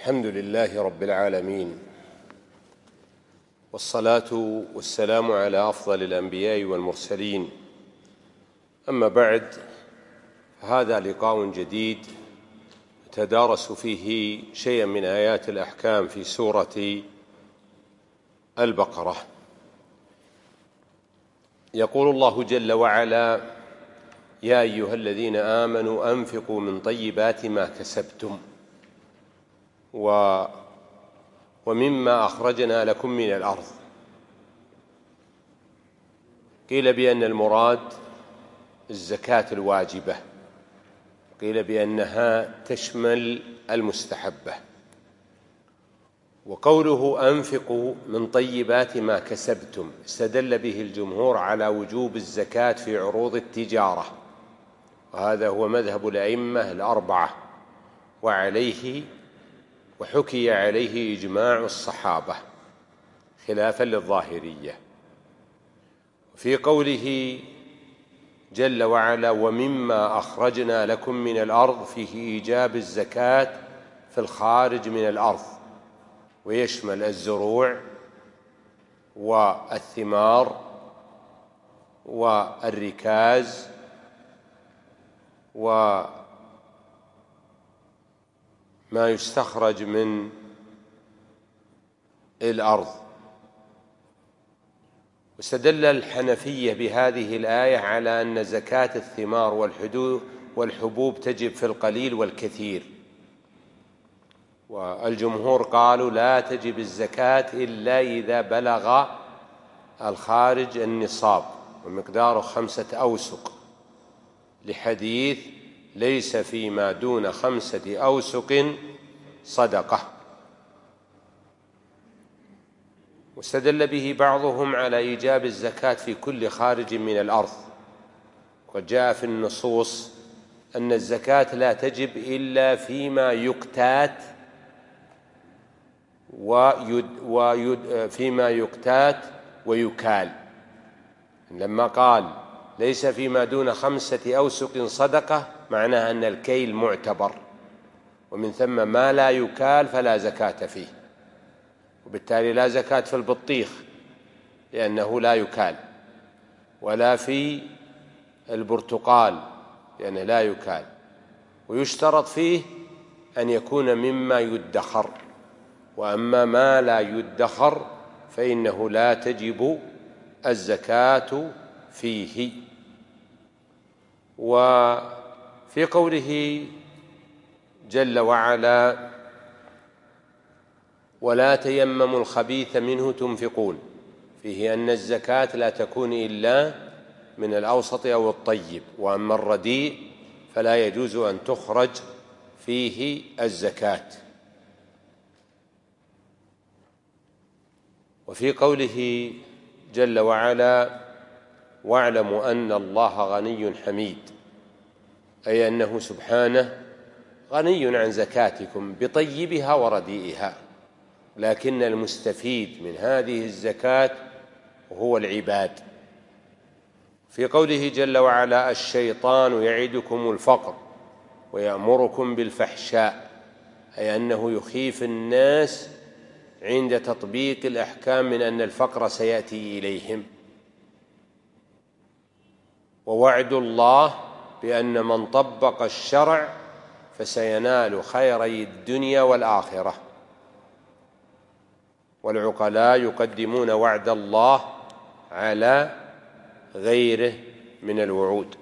الحمد لله رب العالمين، والصلاة والسلام على أفضل الأنبياء والمرسلين. أما بعد، هذا لقاء جديد نتدارس فيه شيئا من آيات الأحكام في سورة البقرة. يقول الله جل وعلا: يا أيها الذين آمنوا أنفقوا من طيبات ما كسبتم ومما أخرجنا لكم من الأرض. قيل بأن المراد الزكاة الواجبة، قيل بأنها تشمل المستحبة. وقوله أنفقوا من طيبات ما كسبتم استدل به الجمهور على وجوب الزكاة في عروض التجارة، وهذا هو مذهب الأئمة الأربعة، وحكي عليه إجماع الصحابة خلافا للظاهرية. في قوله جل وعلا: ومما أخرجنا لكم من الأرض، فيه إيجاب الزكاة في الخارج من الأرض، ويشمل الزروع والثمار والركاز وما يستخرج من الأرض. واستدل الحنفية بهذه الآية على أن زكاة الثمار والحبوب تجب في القليل والكثير، والجمهور قالوا لا تجب الزكاة إلا إذا بلغ الخارج النصاب ومقداره 5 أوسق، لحديث: ليس فيما دون 5 أوسق صدقة. واستدل به بعضهم على إيجاب الزكاة في كل خارج من الأرض، وقد جاء في النصوص أن الزكاة لا تجب إلا فيما يقتات ويكال. لما قال ليس فيما دون 5 أوسق صدقة، معناه أن الكيل معتبر، ومن ثم ما لا يكال فلا زكاة فيه، وبالتالي لا زكاة في البطيخ لأنه لا يكال، ولا في البرتقال لأنه لا يكال، ويشترط فيه أن يكون مما يدخر، وأما ما لا يدخر فإنه لا تجب الزكاة فيه. وفي قوله جل وعلا: ولا تيمموا الخبيث منه تنفقون، فيه أن الزكاة لا تكون إلا من الأوسط أو الطيب، وأما الرديء فلا يجوز أن تخرج فيه الزكاة. وفي قوله جل وعلا: واعلموا أن الله غني حميد، أي أنه سبحانه غني عن زكاتكم بطيبها ورديئها، لكن المستفيد من هذه الزكاة هو العباد. في قوله جل وعلا: الشيطان يعدكم الفقر ويأمركم بالفحشاء، أي أنه يخيف الناس عند تطبيق الأحكام من أن الفقر سيأتي إليهم. ووعد الله بأن من طبق الشرع فسينال خيري الدنيا والآخرة، والعقلاء يقدمون وعد الله على غيره من الوعود.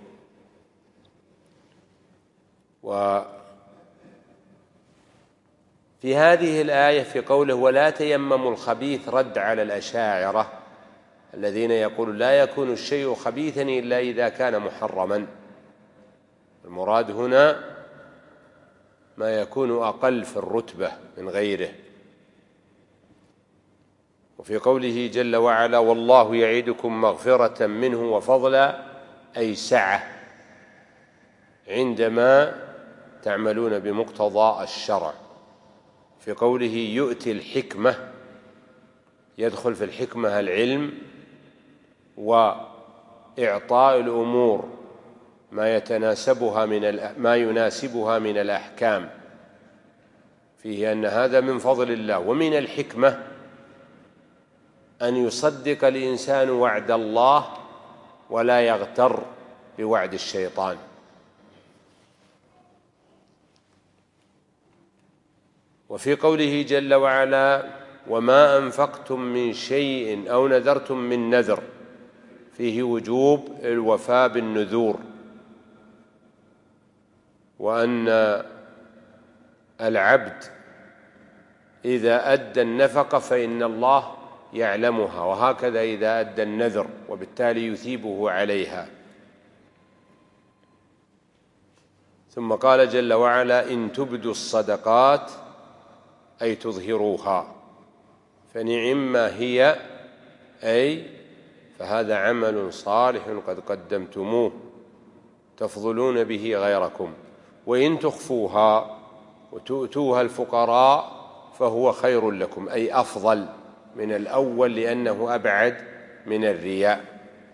وفي هذه الآية في قوله: ولا تيمموا الخبيث، رد على الأشاعرة الذين يقولون لا يكون الشيء خبيثا إلا إذا كان محرما. المراد هنا ما يكون أقل في الرتبة من غيره. وفي قوله جل وعلا: والله يعدكم مغفرة منه وفضلا، أي سعة عندما تعملون بمقتضى الشرع. في قوله يؤتي الحكمة، يدخل في الحكمة العلم وإعطاء الأمور ما يناسبها من الأحكام. فيه أن هذا من فضل الله. ومن الحكمة أن يصدق الإنسان وعد الله ولا يغتر بوعد الشيطان. وفي قوله جل وعلا: وما أنفقتم من شيء أو نذرتم من نذر، فيه وجوب الوفاء بالنذور، وأن العبد إذا أدى النفقة فإن الله يعلمها، وهكذا إذا أدى النذر، وبالتالي يثيبه عليها. ثم قال جل وعلا: إن تبدوا الصدقات أي تظهروها فنعما هي، أي فهذا عمل صالح قد قدمتموه تفضلون به غيركم، وإن تخفوها وتؤتوها الفقراء فهو خير لكم، أي أفضل من الأول لأنه أبعد من الرياء.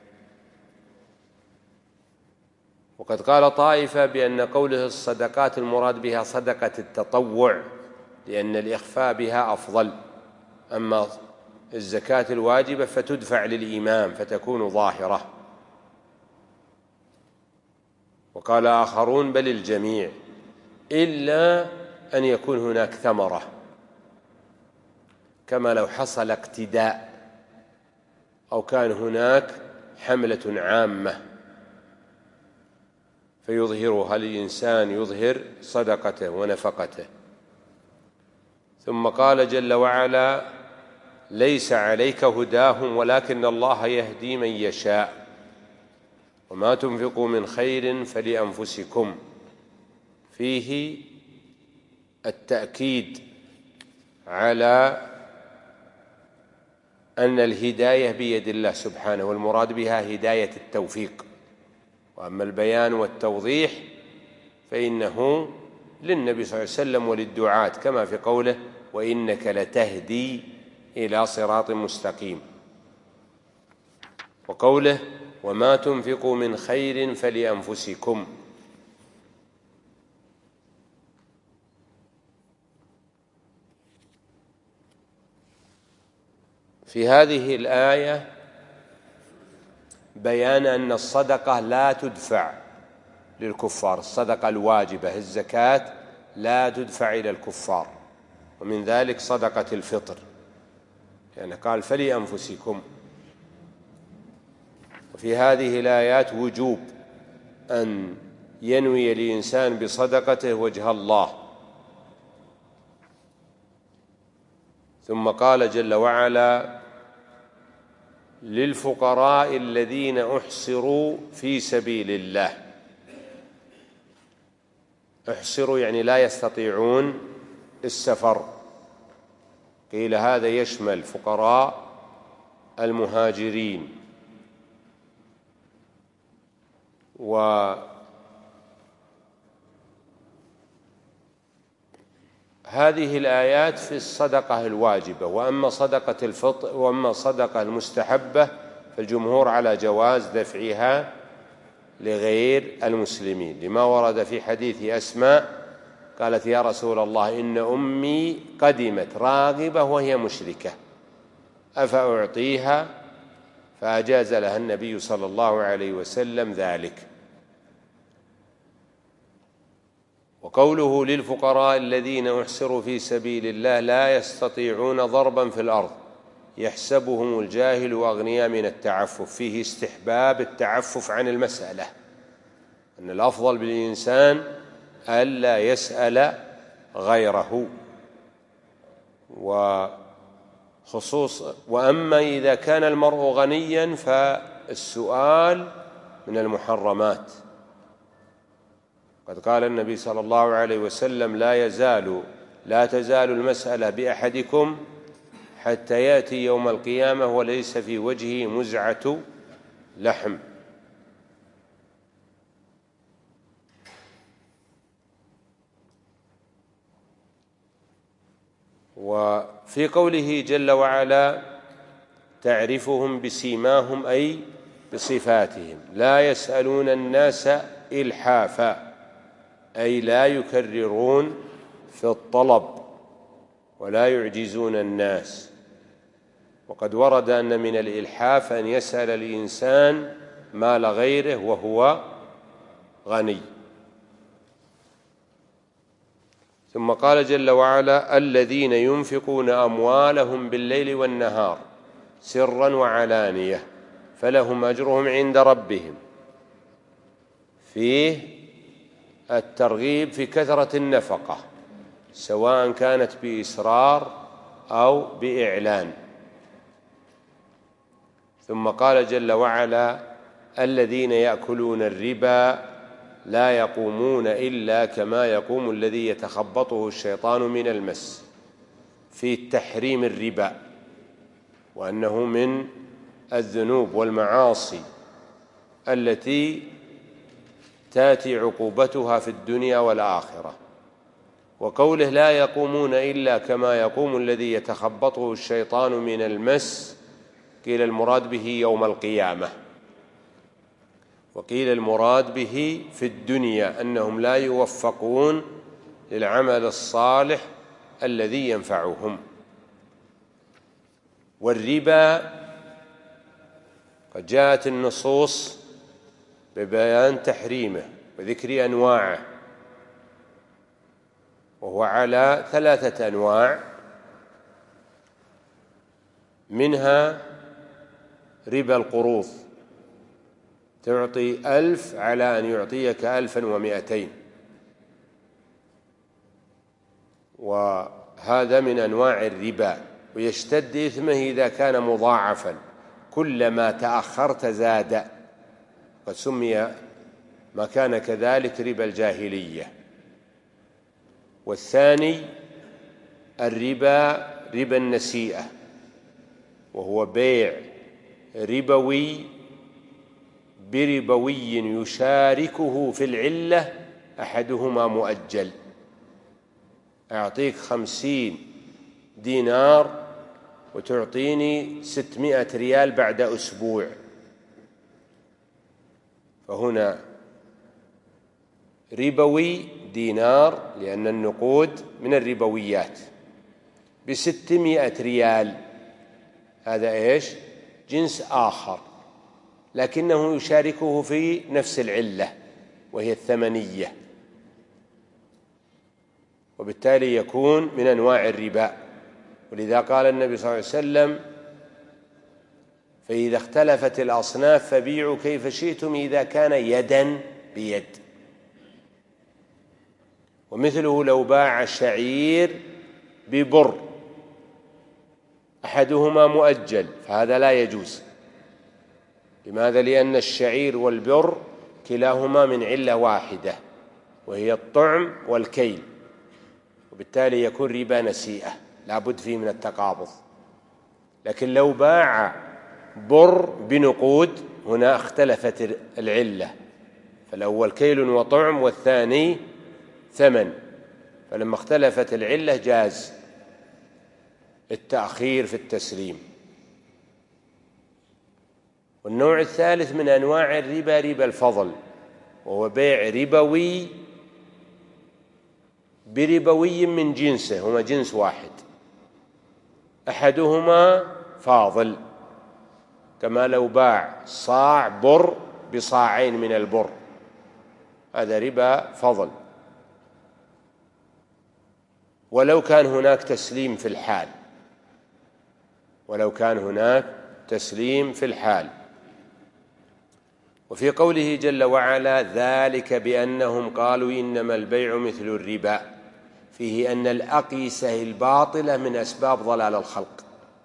وقد قال طائفة بأن قوله الصدقات المراد بها صدقة التطوع، لأن الإخفاء بها أفضل، أما الزكاة الواجبة فتدفع للإمام فتكون ظاهرة. وقال آخرون: بل الجميع، إلا أن يكون هناك ثمرة، كما لو حصل اقتداء أو كان هناك حملة عامة فيظهرها الإنسان، يظهر صدقته ونفقته. ثم قال جل وعلا: ليس عليك هداهم ولكن الله يهدي من يشاء وما تنفقوا من خير فلأنفسكم، فيه التأكيد على أن الهداية بيد الله سبحانه، والمراد بها هداية التوفيق، وأما البيان والتوضيح فإنه للنبي صلى الله عليه وسلم وللدعاة، كما في قوله: وإنك لتهدي إلى صراط مستقيم، وقوله: وما تنفقوا من خير فلأنفسكم. في هذه الآية بيان أن الصدقة لا تدفع للكفار، الصدقة الواجبة الزكاة لا تدفع إلى الكفار، ومن ذلك صدقة الفطر، يعني قال فلأنفسكم. وفي هذه الآيات وجوب أن ينوي الإنسان بصدقته وجه الله. ثم قال جل وعلا: للفقراء الذين أحصروا في سبيل الله. احصروا يعني لا يستطيعون السفر، قيل هذا يشمل فقراء المهاجرين. وهذه الآيات في الصدقة الواجبة. وأما صدقة الفطر وأما صدقة المستحبة فالجمهور على جواز دفعها لغير المسلمين، لما ورد في حديث أسماء قالت: يا رسول الله، إن أمي قدمت راغبة وهي مشركة أفأعطيها؟ فأجاز لها النبي صلى الله عليه وسلم ذلك. وقوله: للفقراء الذين أحصروا في سبيل الله لا يستطيعون ضربا في الأرض يحسبهم الجاهل أغنياء من التعفف، فيه استحباب التعفف عن المسألة، أن الأفضل بالإنسان ألا يسأل غيره. وأما إذا كان المرء غنيا فالسؤال من المحرمات. قد قال النبي صلى الله عليه وسلم: لا تزال المسألة بأحدكم حتى يأتي يوم القيامة وليس في وجهه مزعة لحم. وفي قوله جل وعلا: تعرفهم بسيماهم أي بصفاتهم، لا يسألون الناس إلحافا، أي لا يكررون في الطلب ولا يعجزون الناس. وقد ورد أن من الإلحاف أن يسأل الإنسان مال غيره وهو غني. ثم قال جل وعلا: الذين ينفقون أموالهم بالليل والنهار سرا وعلانية فلهم أجرهم عند ربهم. فيه الترغيب في كثرة النفقة سواء كانت بإسرار أو بإعلان. ثم قال جل وعلا: الذين يأكلون الربا لا يقومون إلا كما يقوم الذي يتخبطه الشيطان من المس، في تحريم الربا، وأنه من الذنوب والمعاصي التي تأتي عقوبتها في الدنيا والآخرة. وقوله لا يقومون إلا كما يقوم الذي يتخبطه الشيطان من المس، قيل المراد به يوم القيامة، وقيل المراد به في الدنيا أنهم لا يوفقون للعمل الصالح الذي ينفعهم. والربا قد جاءت النصوص ببيان تحريمه وذكر أنواعه، وهو على 3 أنواع، منها ربا القروض، تعطي 1000 على أن يعطيك 1200، وهذا من أنواع الربا، ويشتد إثمه إذا كان مضاعفا، كلما تأخرت زاد، قد سمي ما كان كذلك ربا الجاهلية. والثاني الربا ربا النسيئة، وهو بيع ربوي بربوي يشاركه في العلة أحدهما مؤجل، أعطيك 50 دينار وتعطيني 600 ريال بعد أسبوع، فهنا ربوي دينار، لأن النقود من الربويات، ب600 ريال، هذا إيش؟ جنس آخر، لكنه يشاركه في نفس العلة وهي الثمنية، وبالتالي يكون من أنواع الربا. ولذا قال النبي صلى الله عليه وسلم: فإذا اختلفت الأصناف فبيعوا كيف شئتم إذا كان يدا بيد. ومثله لو باع شعير ببر أحدهما مؤجل فهذا لا يجوز. لماذا؟ لأن الشعير والبر كلاهما من علة واحدة وهي الطعم والكيل، وبالتالي يكون ربا نسيئة لا بد فيه من التقابض. لكن لو باع بر بنقود هنا اختلفت العلة، فالأول كيل وطعم والثاني ثمن، فلما اختلفت العلة جاز التأخير في التسليم. والنوع الثالث من أنواع الربا ربا الفضل، وهو بيع ربوي بربوي من جنسه، هما جنس واحد، أحدهما فاضل، كما لو باع صاع بر بصاعين من البر، هذا ربا فضل، ولو كان هناك تسليم في الحال، ولو كان هناك تسليم في الحال. وفي قوله جل وعلا: ذلك بأنهم قالوا إنما البيع مثل الربا، فيه أن الأقيسة الباطلة من أسباب ضلال الخلق.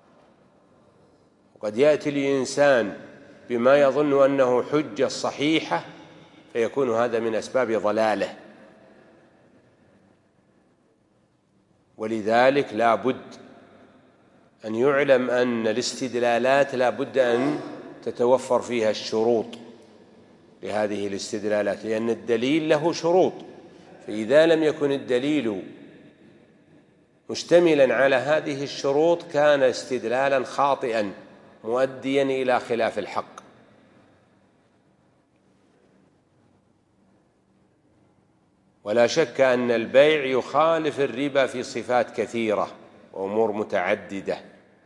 وقد يأتي الإنسان بما يظن أنه حجة صحيحة فيكون هذا من أسباب ضلاله. ولذلك لا بد أن يعلم أن الاستدلالات لا بد أن تتوفر فيها الشروط لهذه الاستدلالات، لأن الدليل له شروط، فإذا لم يكن الدليل مشتملا على هذه الشروط كان استدلالا خاطئا مؤديا إلى خلاف الحق. ولا شك أن البيع يخالف الربا في صفات كثيرة، وأمور متعددة.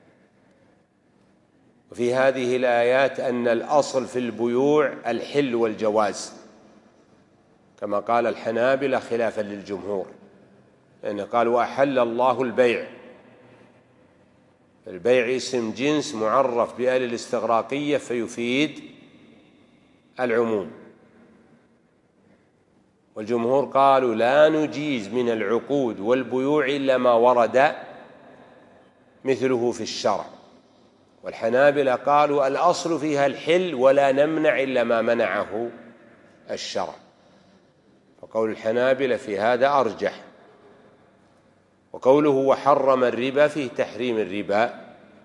وفي هذه الآيات أن الأصل في البيوع الحل والجواز، كما قال الحنابلة خلافا للجمهور، لأن قالوا أحل الله البيع. البيع اسم جنس معرف بآل الاستغراقية فيفيد العموم. والجمهور قالوا لا نجيز من العقود والبيوع إلا ما ورد مثله في الشرع. والحنابلة قالوا الأصل فيها الحل ولا نمنع إلا ما منعه الشرع. فقول الحنابلة في هذا أرجح. وقوله وحرم الربا فيه تحريم الربا.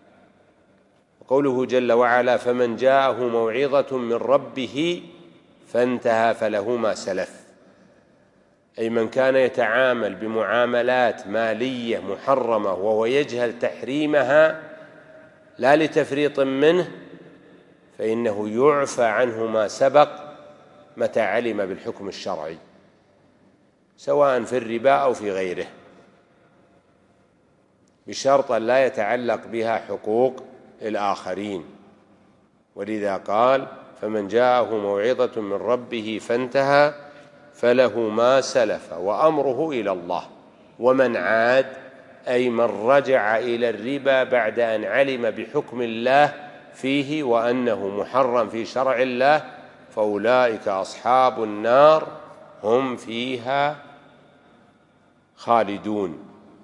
وقوله جل وعلا فمن جاءه موعظة من ربه فانتهى فله ما سلف، أي من كان يتعامل بمعاملات مالية محرمة وهو يجهل تحريمها لا لتفريط منه فإنه يعفى عنه ما سبق متى علم بالحكم الشرعي، سواء في الربا أو في غيره، بشرط أن لا يتعلق بها حقوق الآخرين. ولذا قال فمن جاءه موعظة من ربه فانتهى فله ما سلف وأمره إلى الله. ومن عاد أي من رجع إلى الربا بعد أن علم بحكم الله فيه وأنه محرم في شرع الله فأولئك أصحاب النار هم فيها خالدون.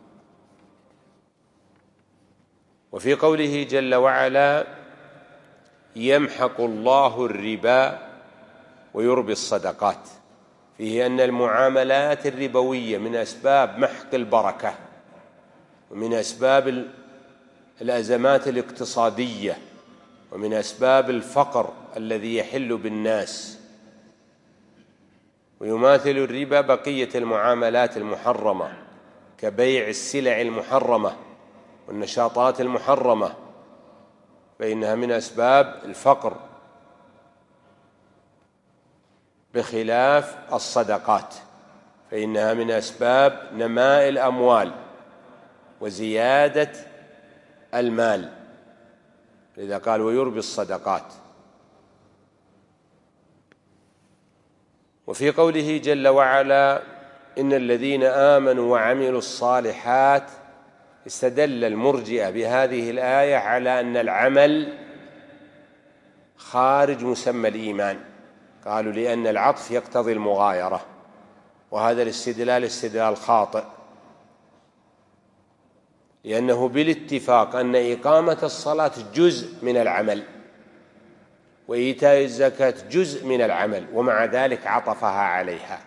وفي قوله جل وعلا يمحق الله الربا ويربي الصدقات، فيه أن المعاملات الربوية من أسباب محق البركة ومن أسباب الأزمات الاقتصادية ومن أسباب الفقر الذي يحل بالناس. ويماثل الربا بقية المعاملات المحرمة كبيع السلع المحرمة والنشاطات المحرمة، فإنها من أسباب الفقر، بخلاف الصدقات فإنها من أسباب نماء الأموال وزيادة المال، لذا قال ويربي الصدقات. وفي قوله جل وعلا إن الذين آمنوا وعملوا الصالحات، استدل المرجئة بهذه الآية على أن العمل خارج مسمى الإيمان، قالوا لأن العطف يقتضي المغايرة، وهذا الاستدلال استدلال خاطئ، لأنه بالاتفاق أن إقامة الصلاة جزء من العمل وإيتاء الزكاة جزء من العمل، ومع ذلك عطفها عليها.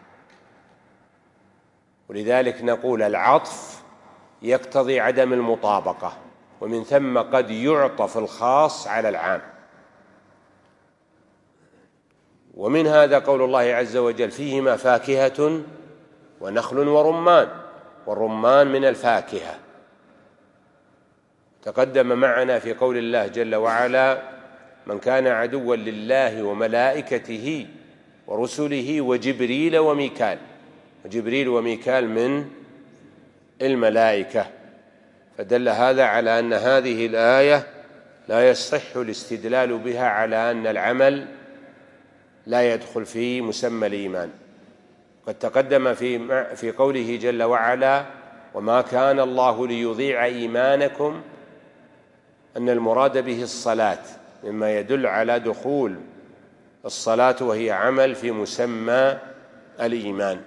ولذلك نقول العطف يقتضي عدم المطابقة، ومن ثم قد يعطف الخاص على العام. ومن هذا قول الله عز وجل فيهما فاكهة ونخل ورمان، والرمان من الفاكهة. تقدم معنا في قول الله جل وعلا من كان عدوا لله وملائكته ورسله وجبريل وميكال، وجبريل وميكال من الملائكة، فدل هذا على أن هذه الآية لا يصح الاستدلال بها على أن العمل لا يدخل في مسمى الإيمان. قد تقدم في قوله جل وعلا وما كان الله ليضيع إيمانكم أن المراد به الصلاة، مما يدل على دخول الصلاة وهي عمل في مسمى الإيمان.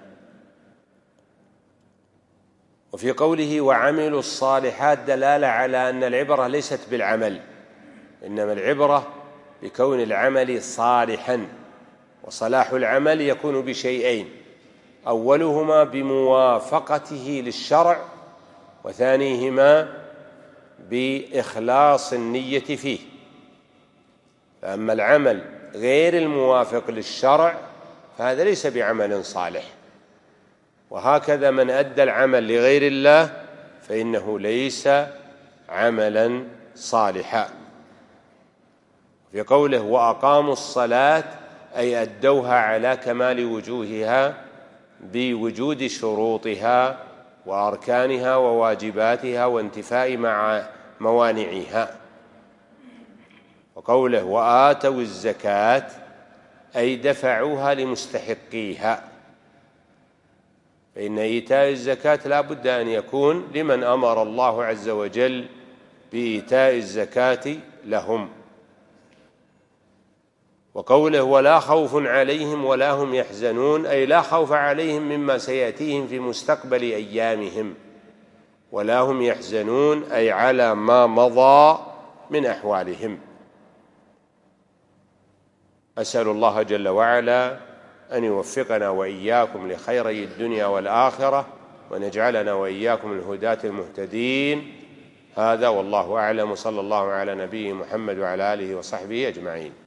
وفي قوله وعملوا الصالحات دلالة على أن العبرة ليست بالعمل، إنما العبرة بكون العمل صالحا، وصلاح العمل يكون بشيئين: أولهما بموافقته للشرع، وثانيهما بإخلاص النية فيه. فأما العمل غير الموافق للشرع فهذا ليس بعمل صالح، وهكذا من أدى العمل لغير الله فإنه ليس عملا صالحا. في قوله وأقاموا الصلاة أي أدوها على كمال وجوهها بوجود شروطها وأركانها وواجباتها وانتفاء مع موانعها. وقوله وآتوا الزكاة أي دفعوها لمستحقيها، فإن إيتاء الزكاة لا بد أن يكون لمن أمر الله عز وجل بإيتاء الزكاة لهم. وقوله ولا خوف عليهم ولا هم يحزنون أي لا خوف عليهم مما سيأتيهم في مستقبل أيامهم، ولا هم يحزنون أي على ما مضى من أحوالهم. أسأل الله جل وعلا أن يوفقنا وإياكم لخيري الدنيا والآخرة، ونجعلنا وإياكم الهداة المهتدين. هذا والله أعلم، صلى الله على نبيه محمد وعلى آله وصحبه أجمعين.